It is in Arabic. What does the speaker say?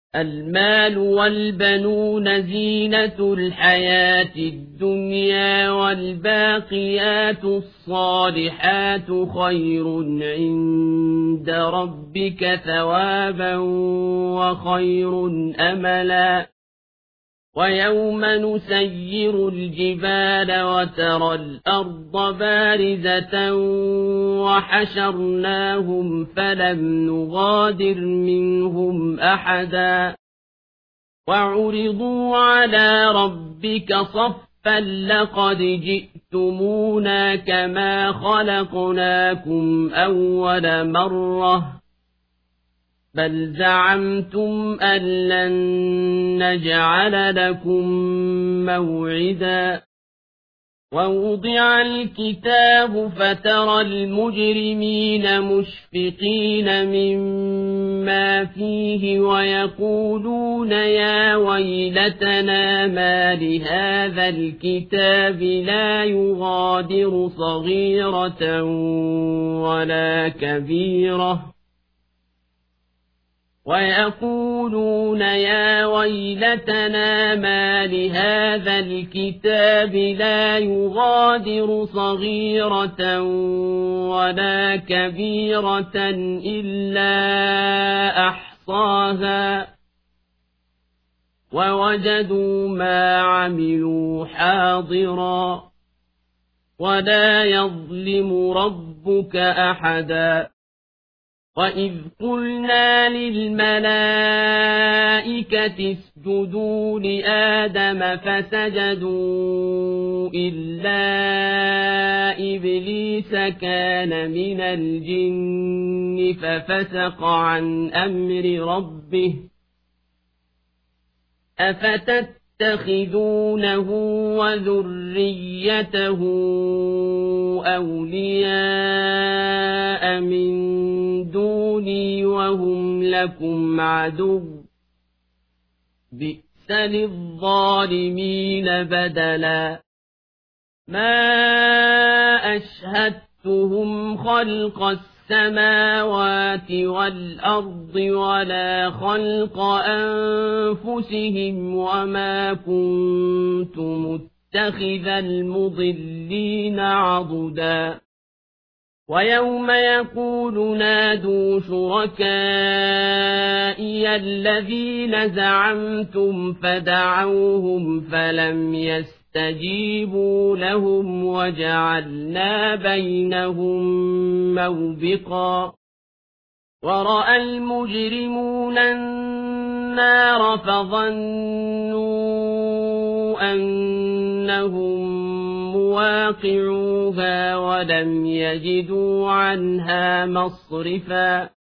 المال والبنون زينة الحياة الدنيا والباقيات الصالحات خير عند ربك ثوابا وخير أملا ويوم نسير الجبال وترى الأرض بارزة وحشرناهم فلم نغادر منهم أحدا وعرضوا على ربك صفا لقد جئتمونا كما خلقناكم أول مرة بل زعمتم أن لن نجعل لكم موعدا ووضع الكتاب فترى المجرمين مشفقين مما فيه ويقولون يا ويلتنا ما لهذا الكتاب لا يغادر صغيرة ولا كبيرة ويقولون يا ويلتنا ما لهذا الكتاب لا يغادر صغيرة ولا كبيرة إلا أحصاها ووجدوا ما عملوا حاضرا ولا يظلم ربك أحدا وإذ قلنا للملائكة اسجدوا لآدم فسجدوا إلا إبليس كان من الجن ففسق عن أمر ربه أفتتخذونه وذريته أولياء من دوني وهم لكم عدو بئس للظالمين بدلا ما أشهدتهم خلق السماوات والأرض ولا خلق أنفسهم وما كنت متخذ المضلين عضدا ويوم يقول نادوا شركائي الذين زعمتم فدعوهم فلم يستجيبوا لهم وجعلنا بينهم موبقا ورأى المجرمون النار فظنوا أنهم مواقعوها ولم يجدوا عنها مصرفا